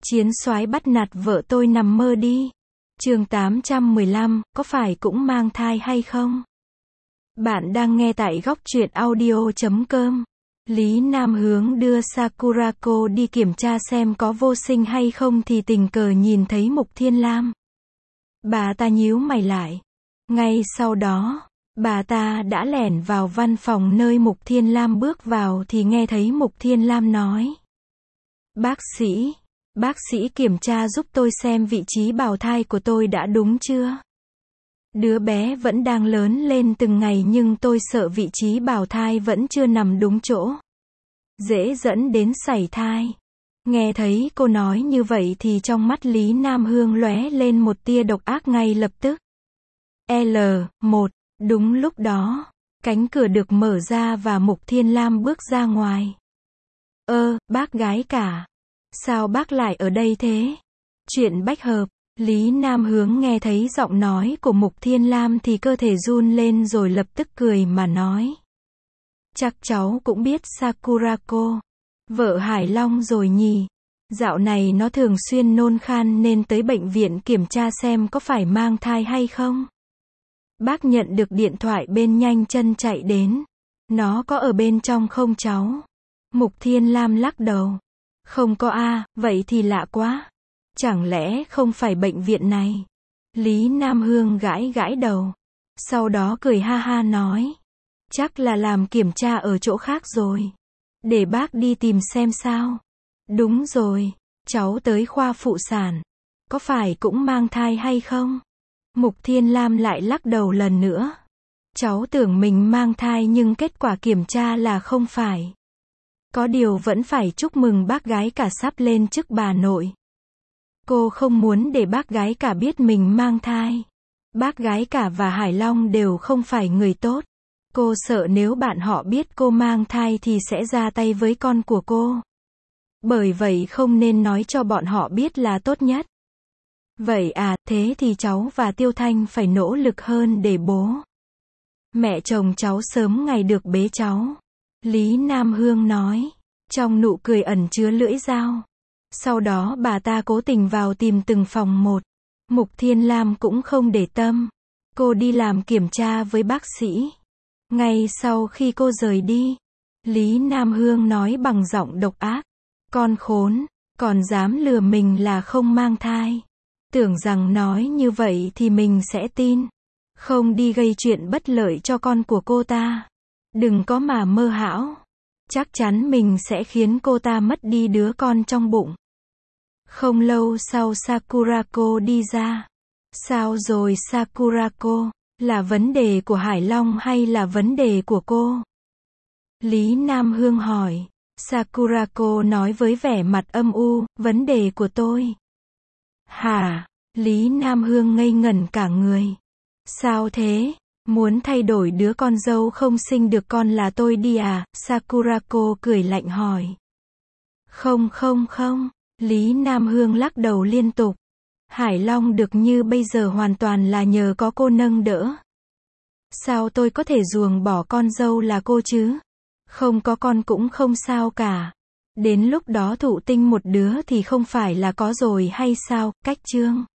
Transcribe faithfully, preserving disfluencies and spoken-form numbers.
Chiến soái bắt nạt vợ tôi nằm mơ đi. Chương tám trăm mười lăm, có phải cũng mang thai hay không? Bạn đang nghe tại góc truyện audio chấm com. Lý Nam Hướng đưa Sakurako đi kiểm tra xem có vô sinh hay không thì tình cờ nhìn thấy Mục Thiên Lam. Bà ta nhíu mày lại. Ngay sau đó, bà ta đã lẻn vào văn phòng nơi Mục Thiên Lam bước vào thì nghe thấy Mục Thiên Lam nói. Bác sĩ, bác sĩ kiểm tra giúp tôi xem vị trí bào thai của tôi đã đúng chưa? Đứa bé vẫn đang lớn lên từng ngày nhưng tôi sợ vị trí bào thai vẫn chưa nằm đúng chỗ. Dễ dẫn đến sảy thai. Nghe thấy cô nói như vậy thì trong mắt Lý Nam Hương lóe lên một tia độc ác ngay lập tức. L một, đúng lúc đó, cánh cửa được mở ra và Mục Thiên Lam bước ra ngoài. Ơ, bác gái cả. Sao bác lại ở đây thế? Chuyện bách hợp. Lý Nam Hướng nghe thấy giọng nói của Mục Thiên Lam thì cơ thể run lên rồi lập tức cười mà nói. Chắc cháu cũng biết Sakurako, vợ Hải Long rồi nhỉ? Dạo này nó thường xuyên nôn khan nên tới bệnh viện kiểm tra xem có phải mang thai hay không. Bác nhận được điện thoại bên nhanh chân chạy đến. Nó có ở bên trong không cháu? Mục Thiên Lam lắc đầu. Không có a, vậy thì lạ quá. Chẳng lẽ không phải bệnh viện này? Lý Nam Hương gãi gãi đầu. Sau đó cười ha ha nói. Chắc là làm kiểm tra ở chỗ khác rồi. Để bác đi tìm xem sao. Đúng rồi, cháu tới khoa phụ sản. Có phải cũng mang thai hay không? Mục Thiên Lam lại lắc đầu lần nữa. Cháu tưởng mình mang thai nhưng kết quả kiểm tra là không phải. Có điều vẫn phải chúc mừng bác gái cả sắp lên chức bà nội. Cô không muốn để bác gái cả biết mình mang thai. Bác gái cả và Hải Long đều không phải người tốt. Cô sợ nếu bạn họ biết cô mang thai thì sẽ ra tay với con của cô. Bởi vậy không nên nói cho bọn họ biết là tốt nhất. Vậy à, thế thì cháu và Tiêu Thanh phải nỗ lực hơn để bố mẹ chồng cháu sớm ngày được bế cháu. Lý Nam Hương nói, trong nụ cười ẩn chứa lưỡi dao. Sau đó bà ta cố tình vào tìm từng phòng một. Mục Thiên Lam cũng không để tâm. Cô đi làm kiểm tra với bác sĩ. Ngay sau khi cô rời đi, Lý Nam Hương nói bằng giọng độc ác. Con khốn, còn dám lừa mình là không mang thai. Tưởng rằng nói như vậy thì mình sẽ tin. Không đi gây chuyện bất lợi cho con của cô ta. Đừng có mà mơ hão. Chắc chắn mình sẽ khiến cô ta mất đi đứa con trong bụng. Không lâu sau Sakurako đi ra. Sao rồi Sakurako? Là vấn đề của Hải Long hay là vấn đề của cô? Lý Nam Hương hỏi. Sakurako nói với vẻ mặt âm u, vấn đề của tôi. Hả? Lý Nam Hương ngây ngẩn cả người. Sao thế? Muốn thay đổi đứa con dâu không sinh được con là tôi đi à? Sakurako cười lạnh hỏi. Không không không. Lý Nam Hương lắc đầu liên tục. Hải Long được như bây giờ hoàn toàn là nhờ có cô nâng đỡ. Sao tôi có thể ruồng bỏ con dâu là cô chứ? Không có con cũng không sao cả. Đến lúc đó thụ tinh một đứa thì không phải là có rồi hay sao? Cách chương.